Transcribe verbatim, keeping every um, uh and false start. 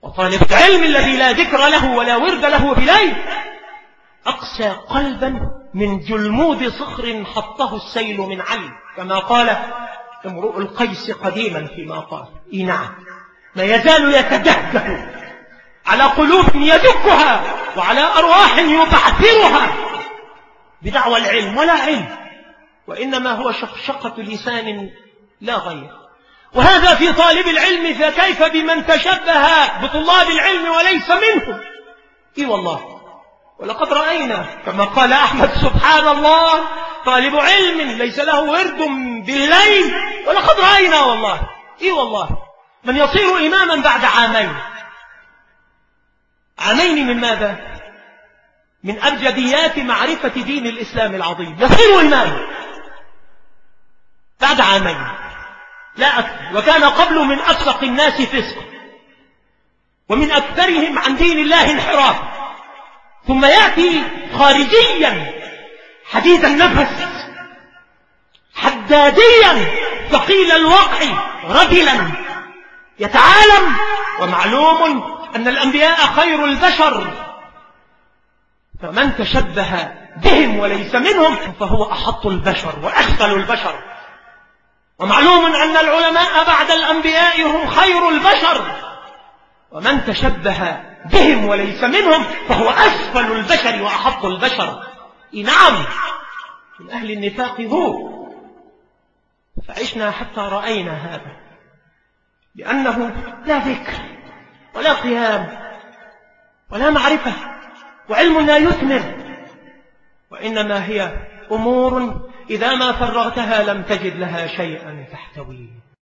وطالب العلم الذي لا ذكر له ولا ورد له بليل أقسى قلبا من جلمود صخر حطه السيل من علم، كما قال امرؤ القيس قديما فيما قال: إي نعم، ما يزال يتدهده على قلوب يدكها وعلى أرواح يبعثرها بدعوى العلم ولا علم، وإنما هو شقشقة لسان لا غير. وهذا في طالب العلم، فكيف بمن تشبه بطلاب العلم وليس منهم؟ إي والله، ولقد رأينا كما قال أحمد: سبحان الله، طالب علم ليس له ورد بالليل، ولقد رأينا والله. إي والله، من يصير إماما بعد عامين. عامين من ماذا؟ من أبجديات معرفة دين الإسلام العظيم، يصير إماما بعد عامين لا أكثر، وكان قبل من أفسق الناس فسقا ومن أكثرهم عن دين الله انحراف، ثم يأتي خارجيا حديد النفس حداديا ثقيل الوقع رجلا يتعالم، ومعلوم أن الأنبياء خير البشر، فمن تشبه بهم وليس منهم فهو أحط البشر وأخفل البشر، ومعلوم أن العلماء بعد الأنبياء هم خير البشر، ومن تشبه بهم وليس منهم فهو أسفل البشر وأحط البشر. نعم، من أهل النفاق هو. فعشنا حتى رأينا هذا، لأنه لا ذكر ولا قيام ولا معرفة وعلم لا يثمر، وإنما هي أمور إذا ما فرغتها لم تجد لها شيئا تحتويه.